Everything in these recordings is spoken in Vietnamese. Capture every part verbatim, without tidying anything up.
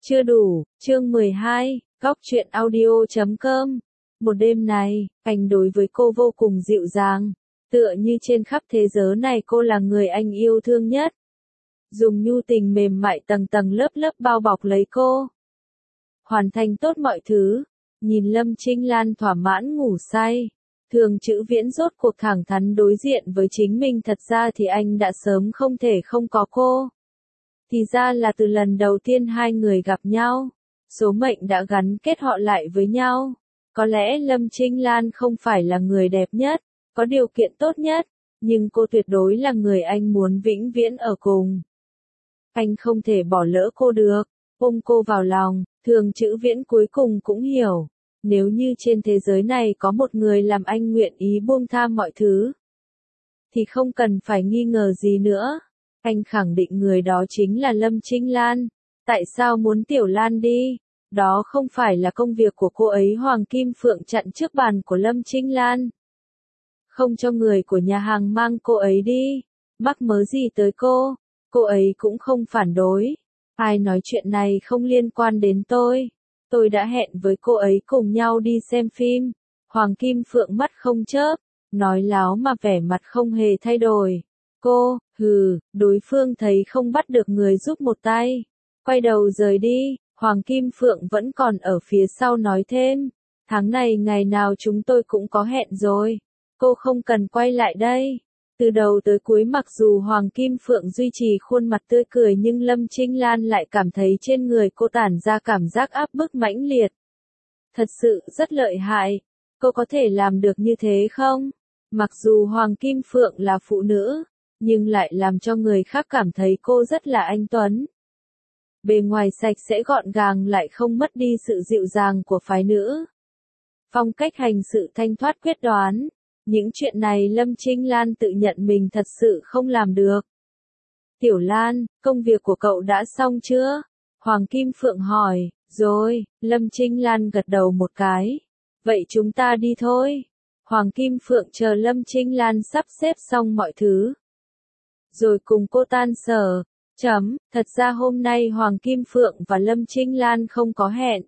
Chưa đủ, chương mười hai, góc truyện audio chấm com. Một đêm này, anh đối với cô vô cùng dịu dàng, tựa như trên khắp thế giới này cô là người anh yêu thương nhất. Dùng nhu tình mềm mại tầng tầng lớp lớp bao bọc lấy cô. Hoàn thành tốt mọi thứ, nhìn Lâm Trinh Lan thỏa mãn ngủ say. Thường Chữ Viễn rốt cuộc thẳng thắn đối diện với chính mình, thật ra thì anh đã sớm không thể không có cô. Thì ra là từ lần đầu tiên hai người gặp nhau, số mệnh đã gắn kết họ lại với nhau. Có lẽ Lâm Trinh Lan không phải là người đẹp nhất, có điều kiện tốt nhất, nhưng cô tuyệt đối là người anh muốn vĩnh viễn ở cùng. Anh không thể bỏ lỡ cô được, ôm cô vào lòng. Thường Chữ Viễn cuối cùng cũng hiểu, nếu như trên thế giới này có một người làm anh nguyện ý buông tha mọi thứ, thì không cần phải nghi ngờ gì nữa. Anh khẳng định người đó chính là Lâm Trinh Lan. Tại sao muốn Tiểu Lan đi? Đó không phải là công việc của cô ấy. Hoàng Kim Phượng chặn trước bàn của Lâm Trinh Lan, không cho người của nhà hàng mang cô ấy đi. Mắc mớ gì tới cô? Cô ấy cũng không phản đối. Ai nói chuyện này không liên quan đến tôi? Tôi đã hẹn với cô ấy cùng nhau đi xem phim. Hoàng Kim Phượng mắt không chớp, nói láo mà vẻ mặt không hề thay đổi. Cô, hừ, đối phương thấy không bắt được người giúp một tay, quay đầu rời đi. Hoàng Kim Phượng vẫn còn ở phía sau nói thêm, tháng này ngày nào chúng tôi cũng có hẹn rồi, cô không cần quay lại đây. Từ đầu tới cuối mặc dù Hoàng Kim Phượng duy trì khuôn mặt tươi cười, nhưng Lâm Trinh Lan lại cảm thấy trên người cô tản ra cảm giác áp bức mãnh liệt. Thật sự rất lợi hại, cô có thể làm được như thế không? Mặc dù Hoàng Kim Phượng là phụ nữ, nhưng lại làm cho người khác cảm thấy cô rất là anh tuấn. Bề ngoài sạch sẽ gọn gàng lại không mất đi sự dịu dàng của phái nữ. Phong cách hành sự thanh thoát quyết đoán. Những chuyện này Lâm Trinh Lan tự nhận mình thật sự không làm được. Tiểu Lan, công việc của cậu đã xong chưa? Hoàng Kim Phượng hỏi. Rồi, Lâm Trinh Lan gật đầu một cái. Vậy chúng ta đi thôi. Hoàng Kim Phượng chờ Lâm Trinh Lan sắp xếp xong mọi thứ, rồi cùng cô tan sở. Chấm, thật ra hôm nay Hoàng Kim Phượng và Lâm Trinh Lan không có hẹn.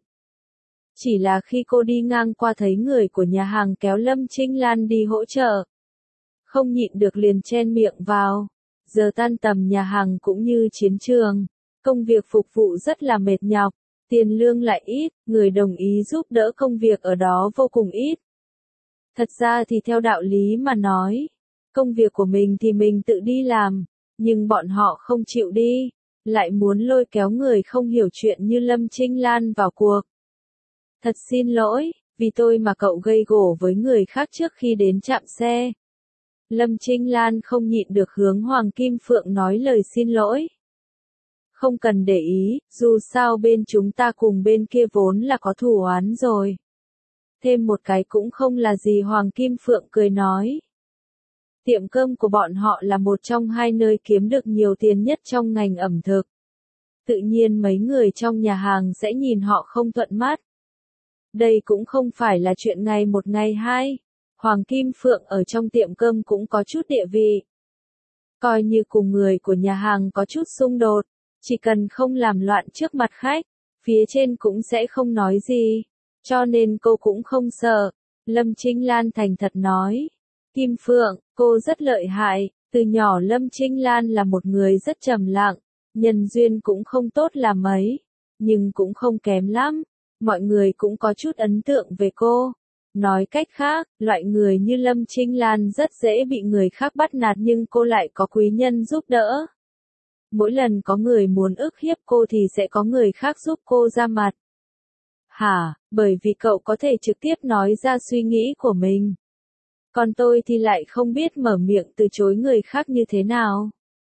Chỉ là khi cô đi ngang qua thấy người của nhà hàng kéo Lâm Trinh Lan đi hỗ trợ, không nhịn được liền chen miệng vào. Giờ tan tầm nhà hàng cũng như chiến trường, công việc phục vụ rất là mệt nhọc, tiền lương lại ít, người đồng ý giúp đỡ công việc ở đó vô cùng ít. Thật ra thì theo đạo lý mà nói, công việc của mình thì mình tự đi làm, nhưng bọn họ không chịu đi, lại muốn lôi kéo người không hiểu chuyện như Lâm Trinh Lan vào cuộc. Thật xin lỗi, vì tôi mà cậu gây gổ với người khác trước khi đến trạm xe. Lâm Trinh Lan không nhịn được hướng Hoàng Kim Phượng nói lời xin lỗi. Không cần để ý, dù sao bên chúng ta cùng bên kia vốn là có thù oán rồi. Thêm một cái cũng không là gì. Hoàng Kim Phượng cười nói. Tiệm cơm của bọn họ là một trong hai nơi kiếm được nhiều tiền nhất trong ngành ẩm thực. Tự nhiên mấy người trong nhà hàng sẽ nhìn họ không thuận mắt. Đây cũng không phải là chuyện ngày một ngày hai. Hoàng Kim Phượng ở trong tiệm cơm cũng có chút địa vị. Coi như cùng người của nhà hàng có chút xung đột, chỉ cần không làm loạn trước mặt khách, phía trên cũng sẽ không nói gì. Cho nên cô cũng không sợ. Lâm Trinh Lan thành thật nói. Kim Phượng, cô rất lợi hại. Từ nhỏ Lâm Trinh Lan là một người rất trầm lặng, nhân duyên cũng không tốt là mấy, nhưng cũng không kém lắm. Mọi người cũng có chút ấn tượng về cô. Nói cách khác, loại người như Lâm Trinh Lan rất dễ bị người khác bắt nạt, nhưng cô lại có quý nhân giúp đỡ. Mỗi lần có người muốn ức hiếp cô thì sẽ có người khác giúp cô ra mặt. Hả, bởi vì cậu có thể trực tiếp nói ra suy nghĩ của mình. Còn tôi thì lại không biết mở miệng từ chối người khác như thế nào.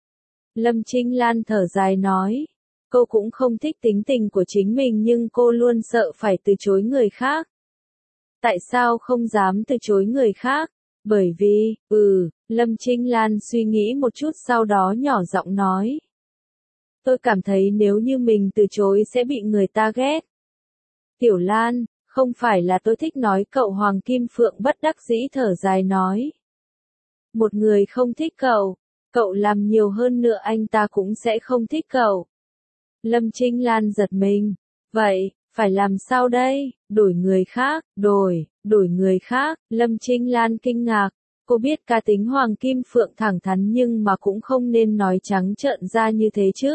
Lâm Trinh Lan thở dài nói. Cô cũng không thích tính tình của chính mình, nhưng cô luôn sợ phải từ chối người khác. Tại sao không dám từ chối người khác? Bởi vì, ừ, Lâm Trinh Lan suy nghĩ một chút sau đó nhỏ giọng nói. Tôi cảm thấy nếu như mình từ chối sẽ bị người ta ghét. Tiểu Lan, không phải là tôi thích nói cậu. Hoàng Kim Phượng bất đắc dĩ thở dài nói. Một người không thích cậu, cậu làm nhiều hơn nữa anh ta cũng sẽ không thích cậu. Lâm Trinh Lan giật mình. Vậy, phải làm sao đây? Đổi người khác, đổi, đổi người khác. Lâm Trinh Lan kinh ngạc. Cô biết cá tính Hoàng Kim Phượng thẳng thắn nhưng mà cũng không nên nói trắng trợn ra như thế chứ.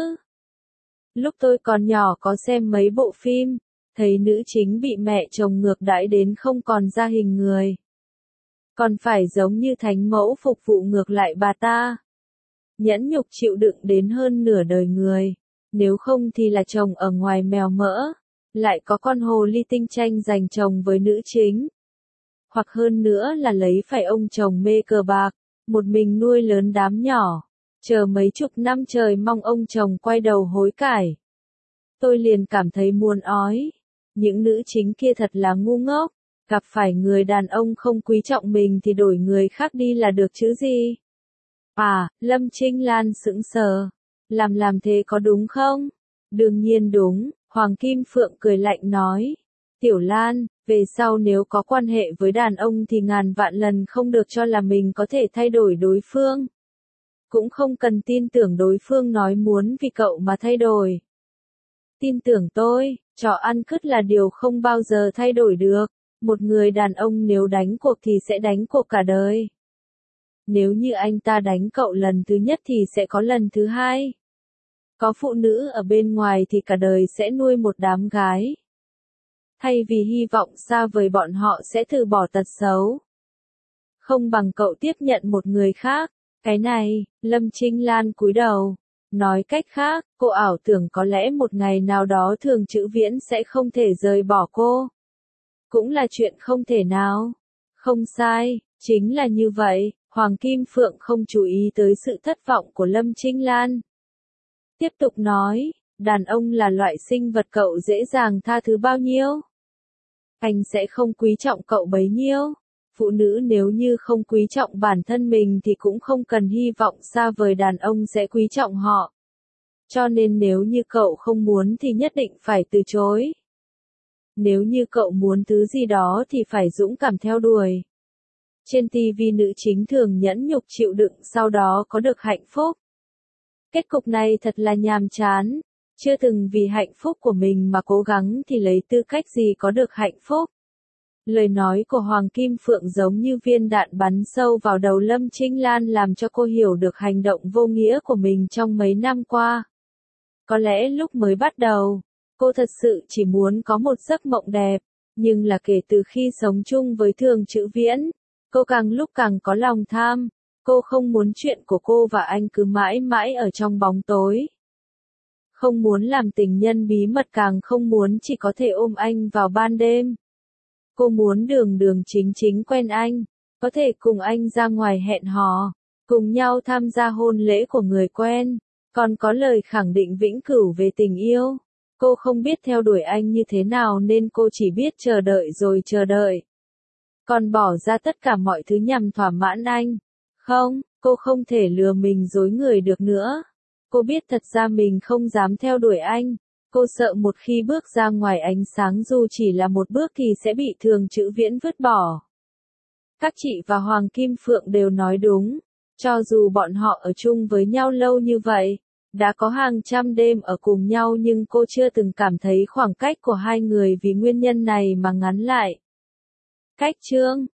Lúc tôi còn nhỏ có xem mấy bộ phim, thấy nữ chính bị mẹ chồng ngược đãi đến không còn ra hình người. Còn phải giống như thánh mẫu phục vụ ngược lại bà ta. Nhẫn nhục chịu đựng đến hơn nửa đời người. Nếu không thì là chồng ở ngoài mèo mỡ. Lại có con hồ ly tinh tranh giành chồng với nữ chính. Hoặc hơn nữa là lấy phải ông chồng mê cờ bạc. Một mình nuôi lớn đám nhỏ. Chờ mấy chục năm trời mong ông chồng quay đầu hối cải. Tôi liền cảm thấy muốn ói. Những nữ chính kia thật là ngu ngốc. Gặp phải người đàn ông không quý trọng mình thì đổi người khác đi là được chứ gì. À, Lâm Trinh Lan sững sờ. Làm làm thế có đúng không? Đương nhiên đúng, Hoàng Kim Phượng cười lạnh nói. Tiểu Lan, về sau nếu có quan hệ với đàn ông thì ngàn vạn lần không được cho là mình có thể thay đổi đối phương. Cũng không cần tin tưởng đối phương nói muốn vì cậu mà thay đổi. Tin tưởng tôi, trò ăn cứt là điều không bao giờ thay đổi được. Một người đàn ông nếu đánh cuộc thì sẽ đánh cuộc cả đời. Nếu như anh ta đánh cậu lần thứ nhất thì sẽ có lần thứ hai. Có phụ nữ ở bên ngoài thì cả đời sẽ nuôi một đám gái. Thay vì hy vọng xa vời bọn họ sẽ từ bỏ tật xấu. Không bằng cậu tiếp nhận một người khác. Cái này, Lâm Trinh Lan cúi đầu. Nói cách khác, cô ảo tưởng có lẽ một ngày nào đó Thường Chữ Viễn sẽ không thể rời bỏ cô. Cũng là chuyện không thể nào. Không sai, chính là như vậy. Hoàng Kim Phượng không chú ý tới sự thất vọng của Lâm Trinh Lan. Tiếp tục nói, đàn ông là loại sinh vật cậu dễ dàng tha thứ bao nhiêu? Anh sẽ không quý trọng cậu bấy nhiêu. Phụ nữ nếu như không quý trọng bản thân mình thì cũng không cần hy vọng xa vời đàn ông sẽ quý trọng họ. Cho nên nếu như cậu không muốn thì nhất định phải từ chối. Nếu như cậu muốn thứ gì đó thì phải dũng cảm theo đuổi. Trên ti vi nữ chính thường nhẫn nhục chịu đựng sau đó có được hạnh phúc. Kết cục này thật là nhàm chán. Chưa từng vì hạnh phúc của mình mà cố gắng thì lấy tư cách gì có được hạnh phúc. Lời nói của Hoàng Kim Phượng giống như viên đạn bắn sâu vào đầu Lâm Trinh Lan làm cho cô hiểu được hành động vô nghĩa của mình trong mấy năm qua. Có lẽ lúc mới bắt đầu, cô thật sự chỉ muốn có một giấc mộng đẹp, nhưng là kể từ khi sống chung với Thường Chữ Viễn, cô càng lúc càng có lòng tham. Cô không muốn chuyện của cô và anh cứ mãi mãi ở trong bóng tối. Không muốn làm tình nhân bí mật, càng không muốn chỉ có thể ôm anh vào ban đêm. Cô muốn đường đường chính chính quen anh, có thể cùng anh ra ngoài hẹn hò, cùng nhau tham gia hôn lễ của người quen, còn có lời khẳng định vĩnh cửu về tình yêu. Cô không biết theo đuổi anh như thế nào nên cô chỉ biết chờ đợi rồi chờ đợi. Còn bỏ ra tất cả mọi thứ nhằm thỏa mãn anh. Không, cô không thể lừa mình dối người được nữa. Cô biết thật ra mình không dám theo đuổi anh. Cô sợ một khi bước ra ngoài ánh sáng dù chỉ là một bước thì sẽ bị Thường Chữ Viễn vứt bỏ. Các chị và Hoàng Kim Phượng đều nói đúng. Cho dù bọn họ ở chung với nhau lâu như vậy, đã có hàng trăm đêm ở cùng nhau nhưng cô chưa từng cảm thấy khoảng cách của hai người vì nguyên nhân này mà ngắn lại. Cách chương